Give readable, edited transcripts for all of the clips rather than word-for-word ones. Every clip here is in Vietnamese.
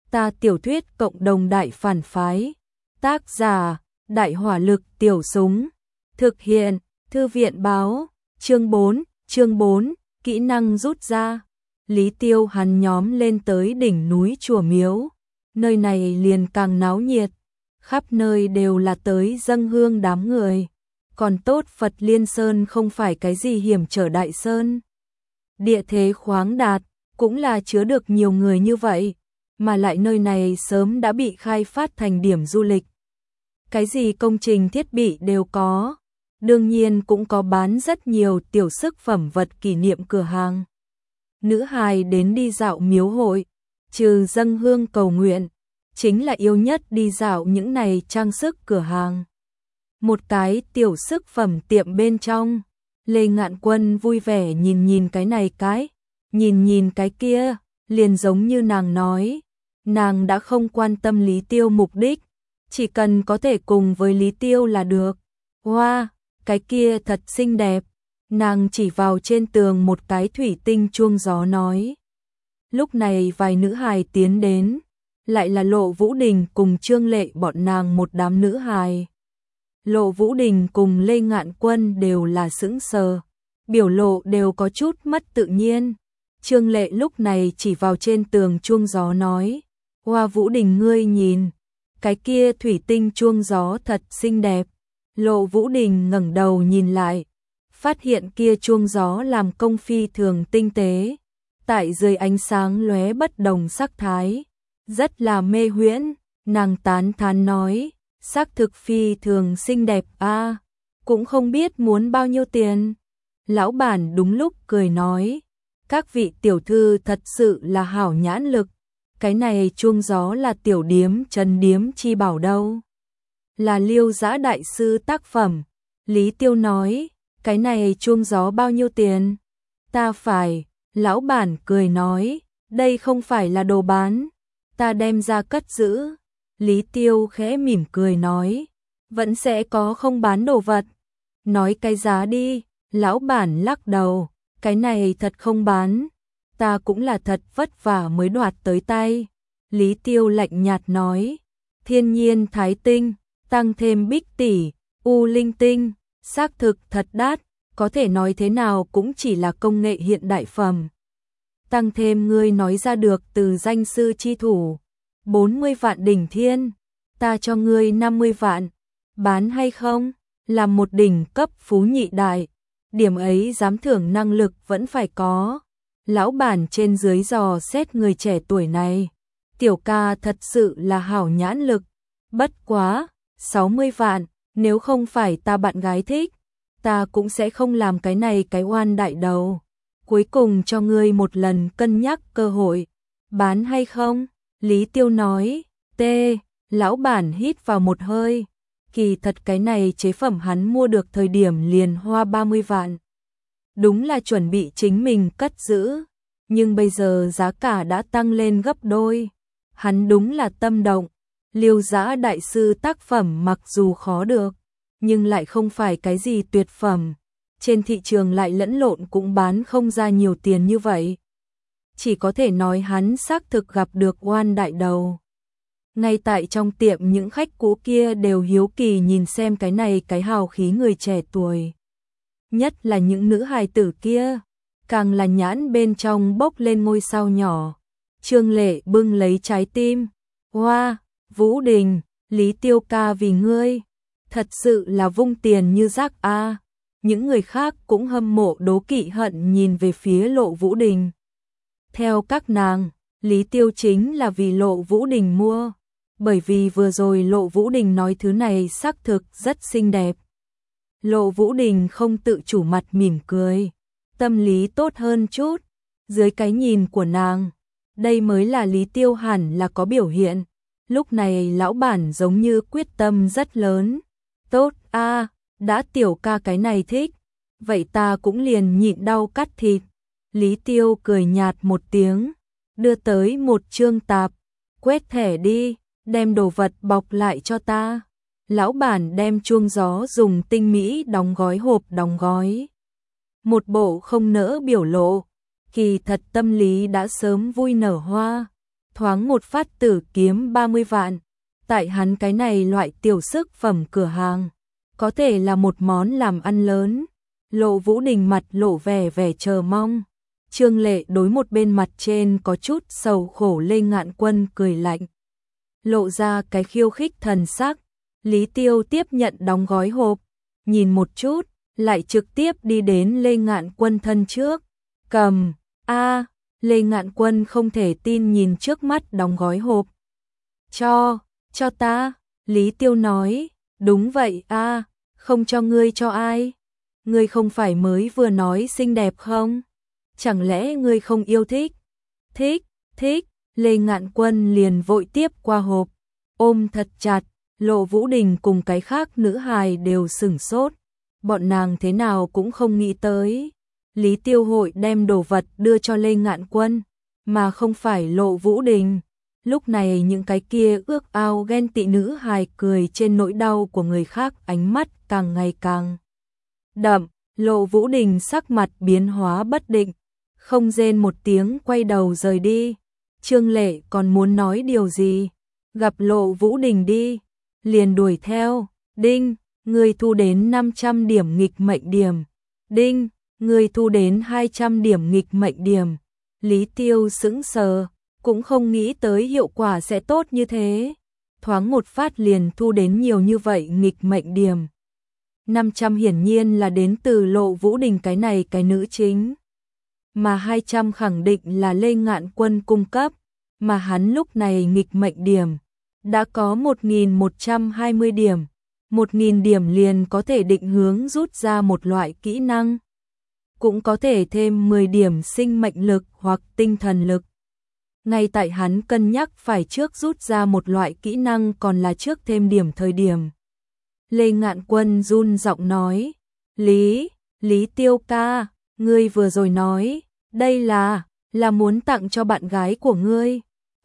Ta tiểu thuyết cộng đồng đại phản phái. Tác giả, Đại hỏa lực tiểu súng. Thực hiện, Thư viện báo. Chương 4, kỹ năng rút ra. Lý Tiêu hắn nhóm lên tới đỉnh núi chùa miếu. Nơi này liền càng náo nhiệt. Khắp nơi đều là tới dâng hương đám người. Còn tốt Phật Liên Sơn không phải cái gì hiểm trở đại sơn. Địa thế khoáng đạt, cũng là chứa được nhiều người như vậy. Mà lại nơi này sớm đã bị khai phát thành điểm du lịch. Cái gì công trình thiết bị đều có. Đương nhiên cũng có bán rất nhiều tiểu sức phẩm vật kỷ niệm cửa hàng. Nữ hài đến đi dạo miếu hội, trừ dâng hương cầu nguyện, chính là yêu nhất đi dạo những này trang sức cửa hàng. Một cái tiểu sức phẩm tiệm bên trong, Lê Ngạn Quân vui vẻ nhìn cái này nhìn cái kia, liền giống như nàng nói, nàng đã không quan tâm Lý Tiêu mục đích, chỉ cần có thể cùng với Lý Tiêu là được. Wow, cái kia thật xinh đẹp. Nàng chỉ vào trên tường một cái thủy tinh chuông gió nói. Lúc này vài nữ hài tiến đến, lại là Lộ Vũ Đình cùng Trương Lệ bọn nàng một đám nữ hài. Lộ Vũ Đình cùng Lê Ngạn Quân đều là sững sờ, biểu lộ đều có chút mất tự nhiên. Trương Lệ lúc này chỉ vào trên tường chuông gió nói, Hoa Vũ Đình ngươi nhìn, cái kia thủy tinh chuông gió thật xinh đẹp. Lộ Vũ Đình ngẩng đầu nhìn lại, phát hiện kia chuông gió làm công phi thường tinh tế, tại dưới ánh sáng lóe bất đồng sắc thái, rất là mê huyễn. Nàng tán thán nói, sắc thực phi thường xinh đẹp a, cũng không biết muốn bao nhiêu tiền. Lão bản đúng lúc cười nói, các vị tiểu thư thật sự là hảo nhãn lực, cái này chuông gió là tiểu điếm Trần Điếm chi bảo đâu. Là Liêu Dã đại sư tác phẩm. Lý Tiêu nói, cái này chuông gió bao nhiêu tiền? Ta phải, lão bản cười nói, đây không phải là đồ bán, ta đem ra cất giữ. Lý Tiêu khẽ mỉm cười nói, vẫn sẽ có không bán đồ vật. Nói cái giá đi, lão bản lắc đầu, cái này thật không bán, ta cũng là thật vất vả mới đoạt tới tay. Lý Tiêu lạnh nhạt nói, thiên nhiên thái tinh, tăng thêm bích tỷ, u linh tinh, xác thực thật đắt, có thể nói thế nào cũng chỉ là công nghệ hiện đại phẩm. Tăng thêm ngươi nói ra được từ danh sư chi thủ, 40 vạn đỉnh thiên, ta cho ngươi 50 vạn, bán hay không? Là một đỉnh cấp phú nhị đại, điểm ấy dám thưởng năng lực vẫn phải có. Lão bản trên dưới dò xét người trẻ tuổi này, tiểu ca thật sự là hảo nhãn lực, bất quá 60 vạn, nếu không phải ta bạn gái thích, ta cũng sẽ không làm cái này cái oan đại đầu. Cuối cùng cho ngươi một lần cân nhắc cơ hội, bán hay không? Lý Tiêu nói, lão bản hít vào một hơi, kỳ thật cái này chế phẩm hắn mua được thời điểm liền hoa 30 vạn. Đúng là chuẩn bị chính mình cất giữ, nhưng bây giờ giá cả đã tăng lên gấp đôi. Hắn đúng là tâm động. Liêu Dã đại sư tác phẩm mặc dù khó được, nhưng lại không phải cái gì tuyệt phẩm. Trên thị trường lại lẫn lộn cũng bán không ra nhiều tiền như vậy. Chỉ có thể nói hắn xác thực gặp được oan đại đầu. Ngay tại trong tiệm những khách cũ kia đều hiếu kỳ nhìn xem cái này cái hào khí người trẻ tuổi. Nhất là những nữ hài tử kia, càng là nhãn bên trong bốc lên ngôi sao nhỏ. Trương Lệ bưng lấy trái tim. Hoa, Vũ Đình, Lý Tiêu ca vì ngươi, thật sự là vung tiền như rác a. Những người khác cũng hâm mộ đố kỵ hận nhìn về phía Lộ Vũ Đình. Theo các nàng, Lý Tiêu chính là vì Lộ Vũ Đình mua, bởi vì vừa rồi Lộ Vũ Đình nói thứ này xác thực rất xinh đẹp. Lộ Vũ Đình không tự chủ mặt mỉm cười, tâm lý tốt hơn chút, dưới cái nhìn của nàng, đây mới là Lý Tiêu hẳn là có biểu hiện. Lúc này lão bản giống như quyết tâm rất lớn. Tốt a, đã tiểu ca cái này thích, vậy ta cũng liền nhịn đau cắt thịt. Lý Tiêu cười nhạt một tiếng, đưa tới một trương tạp, quét thẻ đi, đem đồ vật bọc lại cho ta. Lão bản đem chuông gió dùng tinh mỹ đóng gói hộp đóng gói. Một bộ không nỡ biểu lộ, kỳ thật tâm lý đã sớm vui nở hoa. thoáng một phát tử kiếm 30 vạn. Tại hắn cái này loại tiểu sức phẩm cửa hàng, có thể là một món làm ăn lớn. Lộ Vũ Đình mặt lộ vẻ vẻ chờ mong. Trương Lệ đối một bên mặt trên có chút sầu khổ Lê Ngạn Quân cười lạnh, lộ ra cái khiêu khích thần sắc. Lý Tiêu tiếp nhận đóng gói hộp, nhìn một chút, lại trực tiếp đi đến Lê Ngạn Quân thân trước, cầm. Lê Ngạn Quân không thể tin nhìn trước mắt đóng gói hộp. Cho ta, Lý Tiêu nói, đúng vậy không cho ngươi cho ai? Ngươi không phải mới vừa nói xinh đẹp không? Chẳng lẽ ngươi không yêu thích? Thích, Lê Ngạn Quân liền vội tiếp qua hộp, ôm thật chặt. Lộ Vũ Đình cùng cái khác nữ hài đều sửng sốt, bọn nàng thế nào cũng không nghĩ tới. Lý Tiêu hội đem đồ vật đưa cho Lê Ngạn Quân, mà không phải Lộ Vũ Đình. Lúc này những cái kia ước ao ghen tị nữ hài cười trên nỗi đau của người khác ánh mắt càng ngày càng đậm. Lộ Vũ Đình sắc mặt biến hóa bất định, không rên một tiếng quay đầu rời đi. Trương Lệ còn muốn nói điều gì, gặp Lộ Vũ Đình đi, liền đuổi theo. Đinh, người thu đến 500 điểm nghịch mệnh điểm. Đinh, người thu đến 200 điểm nghịch mệnh điểm. Lý Tiêu sững sờ, cũng không nghĩ tới hiệu quả sẽ tốt như thế. Thoáng một phát liền thu đến nhiều như vậy nghịch mệnh điểm. 500 hiển nhiên là đến từ Lộ Vũ Đình cái này cái nữ chính, mà 200 khẳng định là Lê Ngạn Quân cung cấp, mà hắn lúc này nghịch mệnh điểm đã có 1120 điểm. 1000 điểm liền có thể định hướng rút ra một loại kỹ năng, cũng có thể thêm 10 điểm sinh mệnh lực hoặc tinh thần lực. Ngay tại hắn cân nhắc phải trước rút ra một loại kỹ năng còn là trước thêm điểm thời điểm, Lê Ngạn Quân run giọng nói, Lý Tiêu ca, ngươi vừa rồi nói, đây là muốn tặng cho bạn gái của ngươi.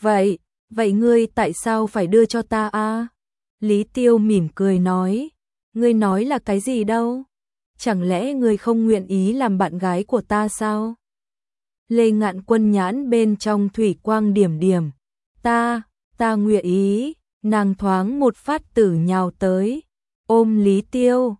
Vậy ngươi tại sao phải đưa cho ta Lý Tiêu mỉm cười nói, ngươi nói là cái gì đâu? Chẳng lẽ ngươi không nguyện ý làm bạn gái của ta sao? Lê Ngạn Quân nhãn bên trong thủy quang điểm điểm, ta nguyện ý. Nàng thoáng một phát tử nhào tới, ôm Lý Tiêu,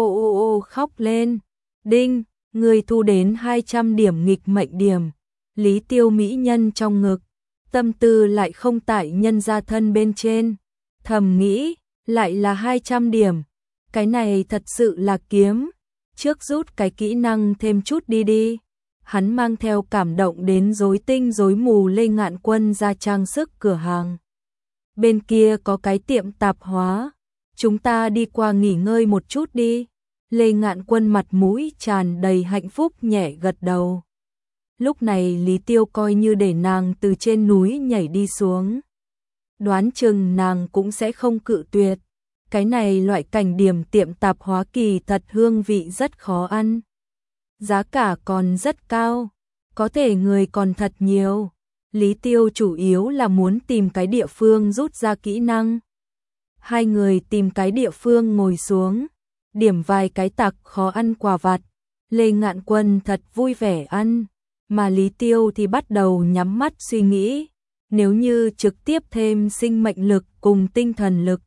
ô khóc lên. Đinh, ngươi thu đến 200 điểm nghịch mệnh điểm. Lý Tiêu mỹ nhân trong ngực, tâm tư lại không tại nhân gia thân bên trên, thầm nghĩ, lại là 200 điểm, cái này thật sự là kiếm, trước rút cái kỹ năng thêm chút đi. Hắn mang theo cảm động đến rối tinh rối mù Lê Ngạn Quân ra trang sức cửa hàng. Bên kia có cái tiệm tạp hóa, chúng ta đi qua nghỉ ngơi một chút đi. Lê Ngạn Quân mặt mũi tràn đầy hạnh phúc nhẹ gật đầu. Lúc này Lý Tiêu coi như để nàng từ trên núi nhảy đi xuống, đoán chừng nàng cũng sẽ không cự tuyệt. Cái này loại cảnh điểm tiệm tạp hóa kỳ thật hương vị rất khó ăn, giá cả còn rất cao, có thể người còn thật nhiều. Lý Tiêu chủ yếu là muốn tìm cái địa phương rút ra kỹ năng. Hai người tìm cái địa phương ngồi xuống, điểm vài cái tặc khó ăn quà vặt. Lê Ngạn Quân thật vui vẻ ăn, mà Lý Tiêu thì bắt đầu nhắm mắt suy nghĩ, nếu như trực tiếp thêm sinh mệnh lực cùng tinh thần lực,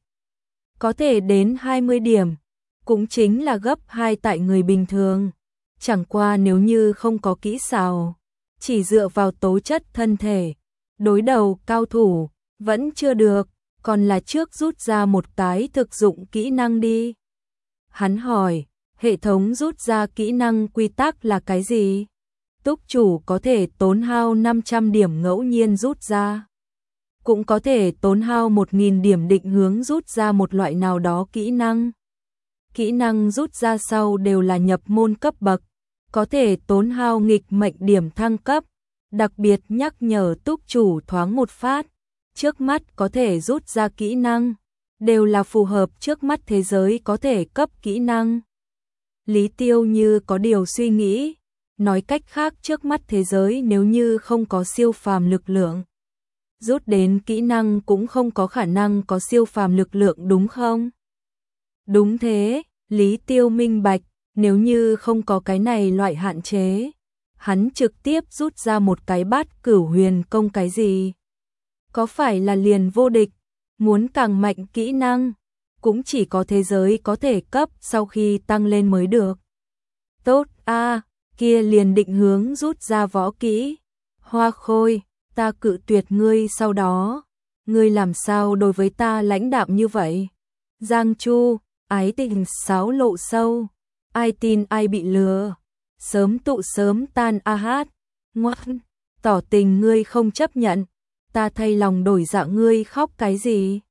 có thể đến 20 điểm, cũng chính là gấp 2 tại người bình thường. Chẳng qua nếu như không có kỹ xảo, chỉ dựa vào tố chất thân thể, đối đầu cao thủ, vẫn chưa được, còn là trước rút ra một cái thực dụng kỹ năng đi. Hắn hỏi, hệ thống rút ra kỹ năng quy tắc là cái gì? Túc chủ có thể tốn hao 500 điểm ngẫu nhiên rút ra, cũng có thể tốn hao 1000 điểm định hướng rút ra một loại nào đó kỹ năng. Kỹ năng rút ra sau đều là nhập môn cấp bậc, có thể tốn hao nghịch mệnh điểm thăng cấp. Đặc biệt nhắc nhở túc chủ thoáng một phát, trước mắt có thể rút ra kỹ năng, đều là phù hợp trước mắt thế giới có thể cấp kỹ năng. Lý Tiêu như có điều suy nghĩ, nói cách khác trước mắt thế giới nếu như không có siêu phàm lực lượng, rút đến kỹ năng cũng không có khả năng có siêu phàm lực lượng đúng không? Đúng thế, Lý Tiêu minh bạch, nếu như không có cái này loại hạn chế, hắn trực tiếp rút ra một cái bát cửu huyền công cái gì. có phải là liền vô địch, muốn càng mạnh kỹ năng, cũng chỉ có thế giới có thể cấp sau khi tăng lên mới được. Tốt a, kia liền định hướng rút ra võ kỹ. Hoa Khôi, ta cự tuyệt ngươi sau đó, ngươi làm sao đối với ta lãnh đạm như vậy? Giang Chu, ái tình sáo lộ sâu, ai tin ai bị lừa, sớm tụ sớm tan a hát, ngoan, tỏ tình ngươi không chấp nhận, ta thay lòng đổi dạ ngươi khóc cái gì?